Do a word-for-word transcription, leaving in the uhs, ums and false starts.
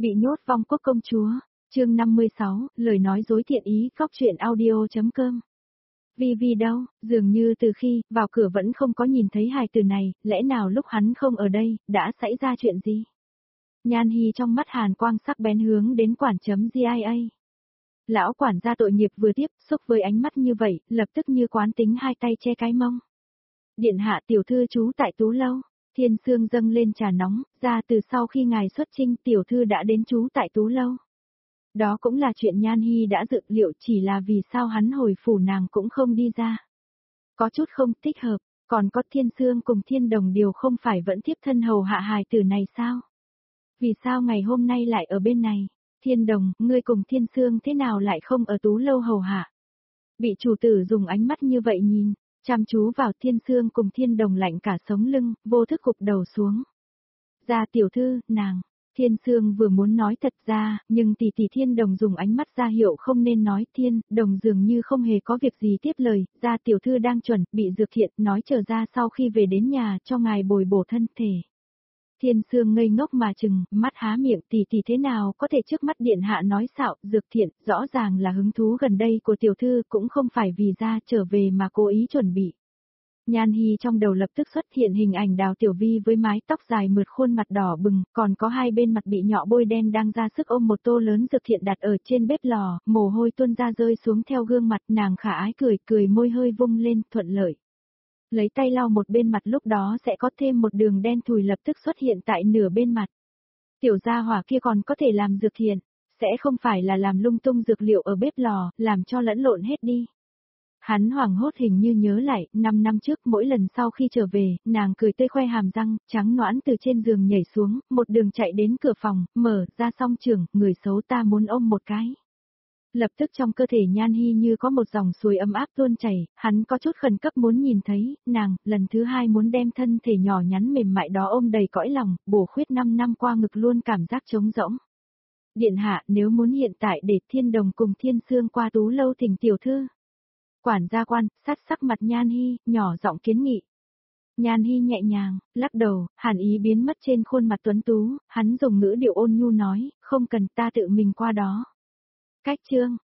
Bị nhốt vong quốc công chúa, chương năm mươi sáu, lời nói dối thiện ý, góc truyện audio.com. Vi Vi đâu, dường như từ khi vào cửa vẫn không có nhìn thấy hài từ này, lẽ nào lúc hắn không ở đây, đã xảy ra chuyện gì? Nhan Hi trong mắt hàn quang sắc bén hướng đến quản chấm giê i a. Lão quản gia tội nghiệp vừa tiếp xúc với ánh mắt như vậy, lập tức như quán tính hai tay che cái mông. Điện hạ tiểu thư trú tại Tú Lâu. Thiên Sương dâng lên trà nóng, ra từ sau khi ngài xuất chinh tiểu thư đã đến trú tại Tú Lâu. Đó cũng là chuyện Nhan Hi đã dự liệu, chỉ là vì sao hắn hồi phủ nàng cũng không đi ra. Có chút không thích hợp, còn có Thiên Sương cùng Thiên Đồng điều không phải vẫn tiếp thân hầu hạ hài tử này sao? Vì sao ngày hôm nay lại ở bên này? Thiên Đồng, ngươi cùng Thiên Sương thế nào lại không ở Tú Lâu hầu hạ? Bị chủ tử dùng ánh mắt như vậy nhìn. Chăm chú vào Thiên Sương cùng Thiên Đồng lạnh cả sống lưng, vô thức gục đầu xuống. Ra tiểu thư, nàng. Thiên Sương vừa muốn nói thật ra, nhưng tỷ tỷ Thiên Đồng dùng ánh mắt ra hiệu không nên nói. Thiên Đồng dường như không hề có việc gì tiếp lời, ra tiểu thư đang chuẩn bị dược thiện, nói chờ ra sau khi về đến nhà cho ngài bồi bổ thân thể. Thiên Sương ngây ngốc mà chừng, mắt há miệng, tỷ tỷ thế nào có thể trước mắt điện hạ nói xạo, dược thiện, rõ ràng là hứng thú gần đây của tiểu thư, cũng không phải vì ra trở về mà cố ý chuẩn bị. Nhan Hi trong đầu lập tức xuất hiện hình ảnh Đào Tiểu Vi với mái tóc dài mượt, khuôn mặt đỏ bừng, còn có hai bên mặt bị nhọ bôi đen đang ra sức ôm một tô lớn dược thiện đặt ở trên bếp lò, mồ hôi tuôn ra rơi xuống theo gương mặt, nàng khả ái cười, cười môi hơi vung lên, thuận lợi. Lấy tay lau một bên mặt, lúc đó sẽ có thêm một đường đen thùi lập tức xuất hiện tại nửa bên mặt. Tiểu gia hỏa kia còn có thể làm dược thiện, sẽ không phải là làm lung tung dược liệu ở bếp lò, làm cho lẫn lộn hết đi. Hắn hoảng hốt hình như nhớ lại, năm năm trước mỗi lần sau khi trở về, nàng cười tươi khoe hàm răng, trắng nõn từ trên giường nhảy xuống, một đường chạy đến cửa phòng, mở ra song trường, người xấu ta muốn ôm một cái. Lập tức trong cơ thể Nhan Hi như có một dòng suối ấm áp tuôn chảy, hắn có chút khẩn cấp muốn nhìn thấy, nàng, lần thứ hai muốn đem thân thể nhỏ nhắn mềm mại đó ôm đầy cõi lòng, bổ khuyết năm năm qua ngực luôn cảm giác trống rỗng. Điện hạ, nếu muốn hiện tại để Thiên Đồng cùng Thiên Sương qua Tú Lâu thỉnh tiểu thư. Quản gia quan, sát sắc mặt Nhan Hi, nhỏ giọng kiến nghị. Nhan Hi nhẹ nhàng, lắc đầu, hàn ý biến mất trên khuôn mặt tuấn tú, hắn dùng ngữ điệu ôn nhu nói, không cần, ta tự mình qua đó. Cách chương,